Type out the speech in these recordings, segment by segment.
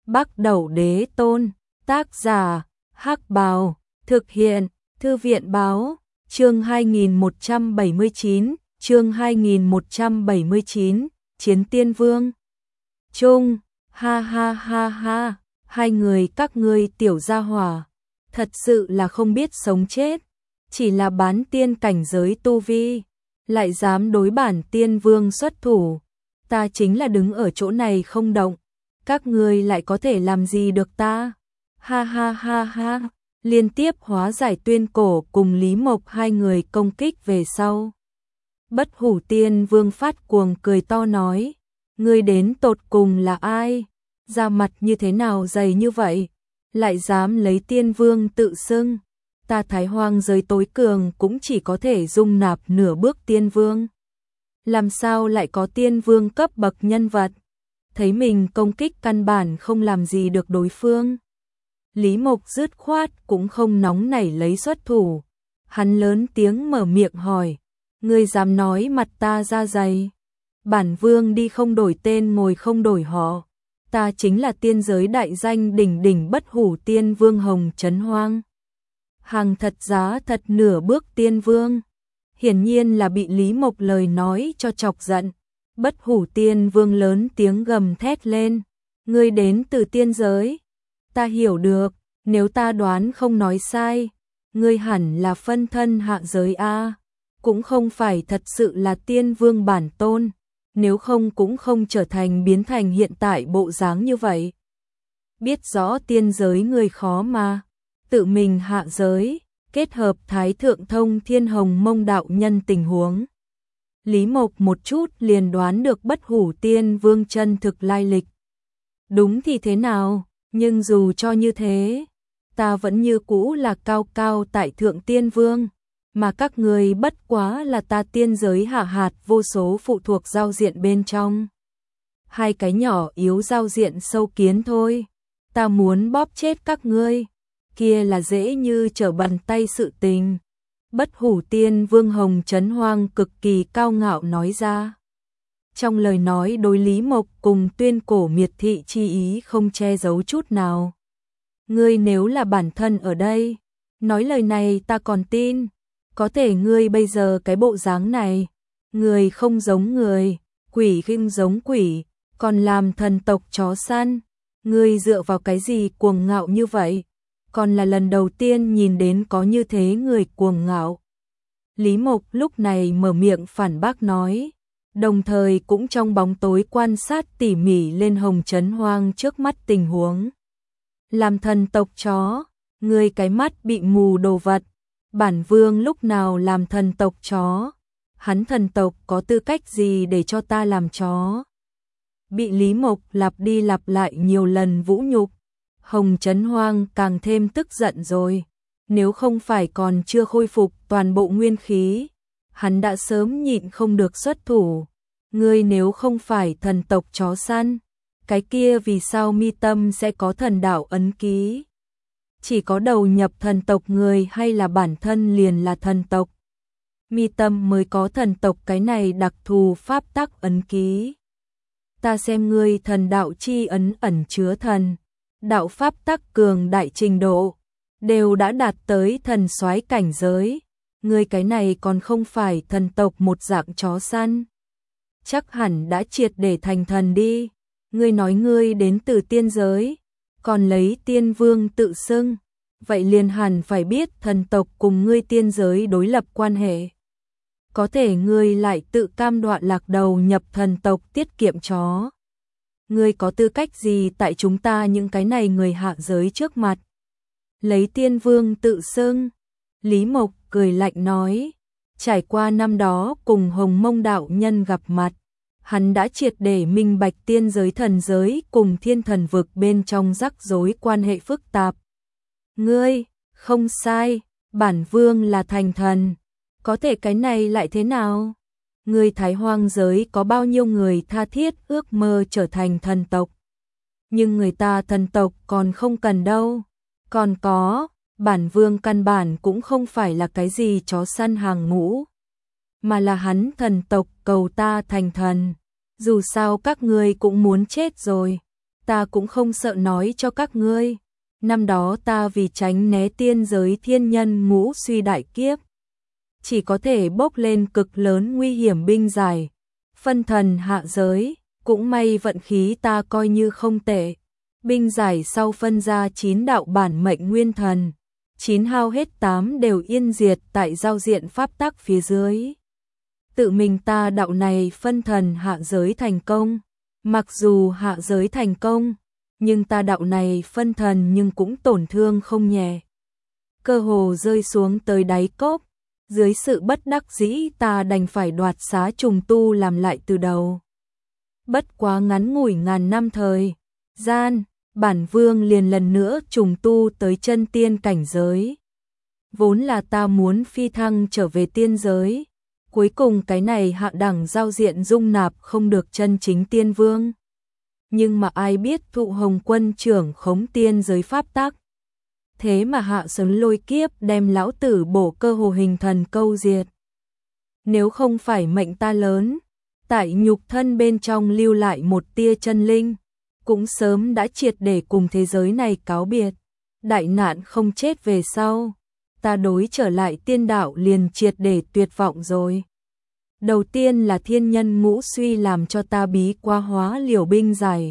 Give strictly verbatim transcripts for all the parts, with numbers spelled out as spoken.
Bắc Đẩu Đế Tôn, tác giả, Hắc Bào, thực hiện, Thư viện báo, chương hai nghìn một trăm bảy mươi chín, chương hai nghìn một trăm bảy mươi chín, Chiến Tiên Vương. Trung, ha ha ha ha, hai người các ngươi tiểu gia hỏa, thật sự là không biết sống chết, chỉ là bán tiên cảnh giới tu vi, lại dám đối bản tiên vương xuất thủ, ta chính là đứng ở chỗ này không động, các ngươi lại có thể làm gì được ta? Ha ha ha ha, liên tiếp hóa giải Tuyên Cổ cùng Lý Mộc hai người công kích về sau. Bất Hủ Tiên Vương phát cuồng cười to nói, ngươi đến tột cùng là ai? Da mặt như thế nào dày như vậy? Lại dám lấy tiên vương tự xưng, ta Thái Hoang giới tối cường cũng chỉ có thể dung nạp nửa bước tiên vương. Làm sao lại có tiên vương cấp bậc nhân vật? Thấy mình công kích căn bản không làm gì được đối phương. Lý Mộc dứt khoát cũng không nóng nảy lấy xuất thủ. Hắn lớn tiếng mở miệng hỏi, ngươi dám nói mặt ta da dày? Bản vương đi không đổi tên ngồi không đổi họ. Ta chính là tiên giới đại danh đỉnh đỉnh Bất Hủ Tiên Vương Hồng Trấn Hoang. Hàng thật giá thật nửa bước tiên vương. Hiển nhiên là bị Lý Mộc lời nói cho chọc giận. Bất Hủ Tiên Vương lớn tiếng gầm thét lên, ngươi đến từ tiên giới. Ta hiểu được, nếu ta đoán không nói sai, ngươi hẳn là phân thân hạ giới a, cũng không phải thật sự là tiên vương bản tôn, nếu không cũng không trở thành biến thành hiện tại bộ dáng như vậy. Biết rõ tiên giới người khó mà, tự mình hạ giới, kết hợp Thái Thượng Thông Thiên Hồng Mông đạo nhân tình huống. Lý Mộc một chút liền đoán được Bất Hủ Tiên Vương chân thực lai lịch. Đúng thì thế nào, nhưng dù cho như thế, ta vẫn như cũ là cao cao tại Thượng Tiên Vương, mà các người bất quá là ta tiên giới hạ hạt vô số phụ thuộc giao diện bên trong. Hai cái nhỏ yếu giao diện sâu kiến thôi, ta muốn bóp chết các ngươi, kia là dễ như trở bàn tay sự tình. Bất Hủ Tiên Vương Hồng Trấn Hoang cực kỳ cao ngạo nói ra. Trong lời nói đối Lý Mộc cùng Tuyên Cổ miệt thị chi ý không che giấu chút nào. Ngươi nếu là bản thân ở đây, nói lời này ta còn tin, có thể ngươi bây giờ cái bộ dáng này, người không giống người, quỷ không giống quỷ, còn làm thần tộc chó săn, ngươi dựa vào cái gì cuồng ngạo như vậy? Còn là lần đầu tiên nhìn đến có như thế người cuồng ngạo. Lý Mộc lúc này mở miệng phản bác nói, đồng thời cũng trong bóng tối quan sát tỉ mỉ lên Hồng Trấn Hoang trước mắt tình huống. Làm thần tộc chó, ngươi cái mắt bị mù đồ vật, bản vương lúc nào làm thần tộc chó, hắn thần tộc có tư cách gì để cho ta làm chó? Bị Lý Mộc lặp đi lặp lại nhiều lần vũ nhục, Hồng Trấn Hoang càng thêm tức giận rồi, nếu không phải còn chưa khôi phục toàn bộ nguyên khí, hắn đã sớm nhịn không được xuất thủ. Ngươi nếu không phải thần tộc chó săn, cái kia vì sao mi tâm sẽ có thần đạo ấn ký? Chỉ có đầu nhập thần tộc người hay là bản thân liền là thần tộc? Mi tâm mới có thần tộc cái này đặc thù pháp tắc ấn ký. Ta xem ngươi thần đạo chi ấn ẩn chứa thần đạo pháp tắc cường đại trình độ, đều đã đạt tới thần soái cảnh giới, ngươi cái này còn không phải thần tộc một dạng chó săn. Chắc hẳn đã triệt để thành thần đi, ngươi nói ngươi đến từ tiên giới, còn lấy tiên vương tự xưng, vậy liền hẳn phải biết thần tộc cùng ngươi tiên giới đối lập quan hệ. Có thể ngươi lại tự cam đoan lạc đầu nhập thần tộc tiết kiệm chó. Ngươi có tư cách gì tại chúng ta những cái này người hạ giới trước mặt? Lấy tiên vương tự xưng. Lý Mộc cười lạnh nói, trải qua năm đó cùng Hồng Mông đạo nhân gặp mặt, hắn đã triệt để minh bạch tiên giới thần giới cùng thiên thần vực bên trong rắc rối quan hệ phức tạp. Ngươi, không sai, bản vương là thành thần, có thể cái này lại thế nào? Ngươi Thái Hoang giới có bao nhiêu người tha thiết ước mơ trở thành thần tộc. Nhưng người ta thần tộc còn không cần đâu. Còn có, bản vương căn bản cũng không phải là cái gì chó săn hàng ngũ, mà là hắn thần tộc cầu ta thành thần. Dù sao các ngươi cũng muốn chết rồi, ta cũng không sợ nói cho các ngươi. Năm đó ta vì tránh né tiên giới thiên nhân ngũ suy đại kiếp, chỉ có thể bốc lên cực lớn nguy hiểm binh giải, phân thần hạ giới, cũng may vận khí ta coi như không tệ. Binh giải sau phân ra chín đạo bản mệnh nguyên thần, chín hao hết tám đều yên diệt tại giao diện pháp tắc phía dưới. Tự mình ta đạo này phân thần hạ giới thành công, mặc dù hạ giới thành công, nhưng ta đạo này phân thần nhưng cũng tổn thương không nhẹ. Cơ hồ rơi xuống tới đáy cốc, dưới sự bất đắc dĩ ta đành phải đoạt xá trùng tu làm lại từ đầu. Bất quá ngắn ngủi ngàn năm thời gian, bản vương liền lần nữa trùng tu tới chân tiên cảnh giới. Vốn là ta muốn phi thăng trở về tiên giới, cuối cùng cái này hạ đẳng giao diện dung nạp không được chân chính tiên vương. Nhưng mà ai biết thụ hồng quân trưởng khống tiên giới pháp tắc. Thế mà hạ sớm lôi kiếp đem lão tử bổ cơ hồ hình thần câu diệt. Nếu không phải mệnh ta lớn, tại nhục thân bên trong lưu lại một tia chân linh, cũng sớm đã triệt để cùng thế giới này cáo biệt. Đại nạn không chết về sau, ta đối trở lại tiên đạo liền triệt để tuyệt vọng rồi. Đầu tiên là thiên nhân ngũ suy làm cho ta bí qua hóa liều binh giải.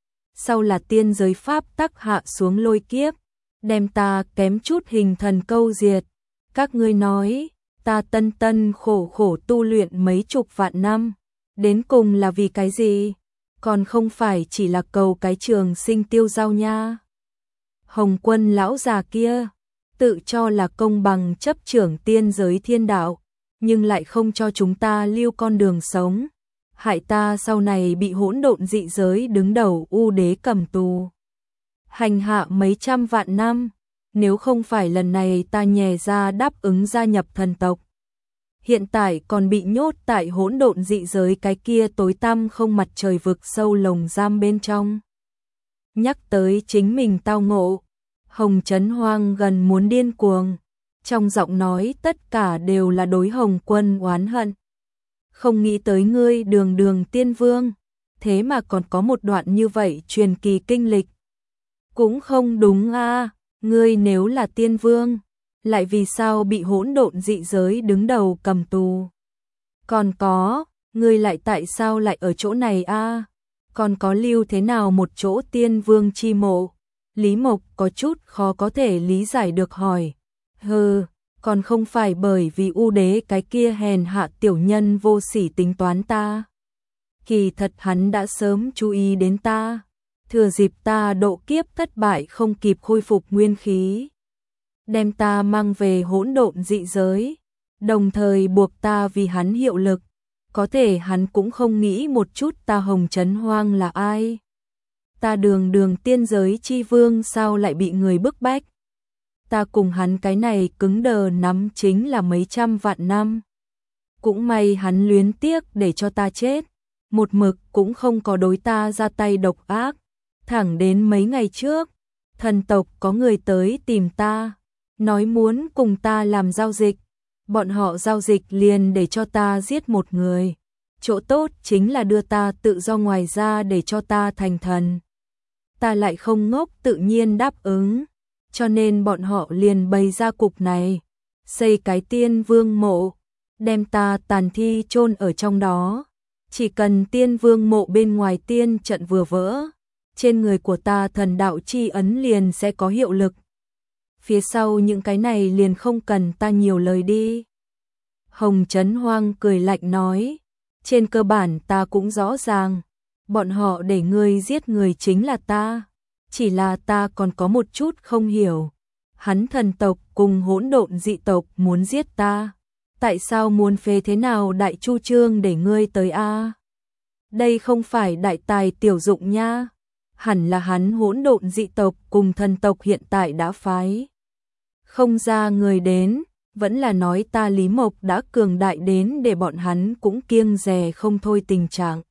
Sau là tiên giới pháp tắc hạ xuống lôi kiếp, đem ta kém chút hình thần câu diệt. Các ngươi nói, ta tân tân khổ khổ tu luyện mấy chục vạn năm, đến cùng là vì cái gì? Còn không phải chỉ là cầu cái trường sinh tiêu giao nha. Hồng quân lão già kia, tự cho là công bằng chấp trưởng tiên giới thiên đạo, nhưng lại không cho chúng ta lưu con đường sống. Hại ta sau này bị hỗn độn dị giới đứng đầu u đế cầm tù. Hành hạ mấy trăm vạn năm, nếu không phải lần này ta nhè ra đáp ứng gia nhập thần tộc. Hiện tại còn bị nhốt tại hỗn độn dị giới cái kia tối tăm không mặt trời vực sâu lồng giam bên trong. Nhắc tới chính mình tao ngộ, Hồng Trấn Hoang gần muốn điên cuồng, trong giọng nói tất cả đều là đối Hồng Quân oán hận. Không nghĩ tới ngươi đường đường tiên vương, thế mà còn có một đoạn như vậy truyền kỳ kinh lịch. Cũng không đúng a, ngươi nếu là tiên vương, lại vì sao bị hỗn độn dị giới đứng đầu cầm tù? Còn có, ngươi lại tại sao lại ở chỗ này a? Còn có lưu thế nào một chỗ tiên vương chi mộ? Lý Mộc có chút khó có thể lý giải được hỏi. Hừ, còn không phải bởi vì u đế cái kia hèn hạ tiểu nhân vô sỉ tính toán ta. Kỳ thật hắn đã sớm chú ý đến ta, thừa dịp ta độ kiếp thất bại không kịp khôi phục nguyên khí, đem ta mang về hỗn độn dị giới, đồng thời buộc ta vì hắn hiệu lực. Có thể hắn cũng không nghĩ một chút ta Hồng Trấn Hoang là ai. Ta đường đường tiên giới chi vương sao lại bị người bức bách. Ta cùng hắn cái này cứng đờ nắm chính là mấy trăm vạn năm. Cũng may hắn luyến tiếc để cho ta chết, một mực cũng không có đối ta ra tay độc ác. Thẳng đến mấy ngày trước, thần tộc có người tới tìm ta, nói muốn cùng ta làm giao dịch. Bọn họ giao dịch liền để cho ta giết một người. Chỗ tốt chính là đưa ta tự do ngoài ra để cho ta thành thần. Ta lại không ngốc tự nhiên đáp ứng. Cho nên bọn họ liền bày ra cục này, xây cái tiên vương mộ, đem ta tàn thi chôn ở trong đó. Chỉ cần tiên vương mộ bên ngoài tiên trận vừa vỡ, trên người của ta thần đạo chi ấn liền sẽ có hiệu lực. Phía sau những cái này liền không cần ta nhiều lời đi. Hồng Trấn Hoang cười lạnh nói, trên cơ bản ta cũng rõ ràng, bọn họ để ngươi giết người chính là ta. Chỉ là ta còn có một chút không hiểu, hắn thần tộc cùng hỗn độn dị tộc muốn giết ta, tại sao muốn phế thế nào đại chu trương để ngươi tới a? Đây không phải đại tài tiểu dụng nha, hẳn là hắn hỗn độn dị tộc cùng thần tộc hiện tại đã phái không ra người đến, vẫn là nói ta Lý Mộc đã cường đại đến để bọn hắn cũng kiêng dè không thôi tình trạng.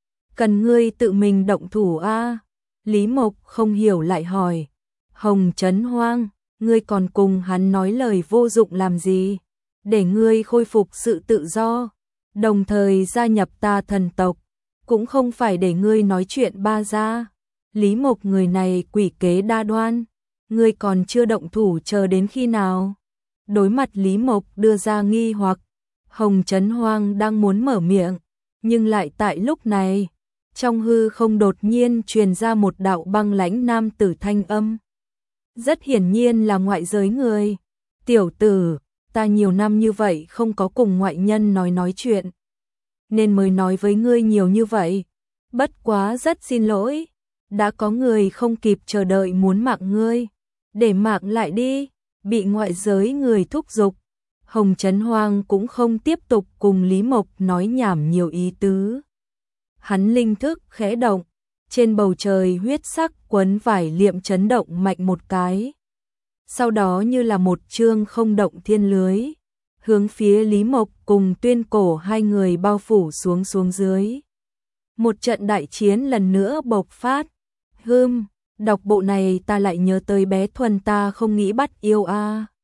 Cần ngươi tự mình động thủ a? Lý Mộc không hiểu lại hỏi, Hồng Trấn Hoang, ngươi còn cùng hắn nói lời vô dụng làm gì? Để ngươi khôi phục sự tự do, đồng thời gia nhập ta thần tộc, cũng không phải để ngươi nói chuyện ba gia. Lý Mộc người này quỷ kế đa đoan, ngươi còn chưa động thủ chờ đến khi nào? Đối mặt Lý Mộc đưa ra nghi hoặc, Hồng Trấn Hoang đang muốn mở miệng, nhưng lại tại lúc này, trong hư không đột nhiên truyền ra một đạo băng lãnh nam tử thanh âm. Rất hiển nhiên là ngoại giới người. Tiểu tử, ta nhiều năm như vậy không có cùng ngoại nhân nói nói chuyện, nên mới nói với ngươi nhiều như vậy. Bất quá rất xin lỗi, đã có người không kịp chờ đợi muốn mạng ngươi, để mạng lại đi, bị ngoại giới người thúc giục. Hồng Trấn Hoang cũng không tiếp tục cùng Lý Mộc nói nhảm nhiều ý tứ. Hắn linh thức khẽ động, trên bầu trời huyết sắc quấn vải liệm chấn động mạnh một cái. Sau đó như là một chương không động thiên lưới, hướng phía Lý Mộc cùng Tuyên Cổ hai người bao phủ xuống xuống dưới. Một trận đại chiến lần nữa bộc phát. Hừm, đọc bộ này ta lại nhớ tới bé Thuần ta không nghĩ bắt yêu a.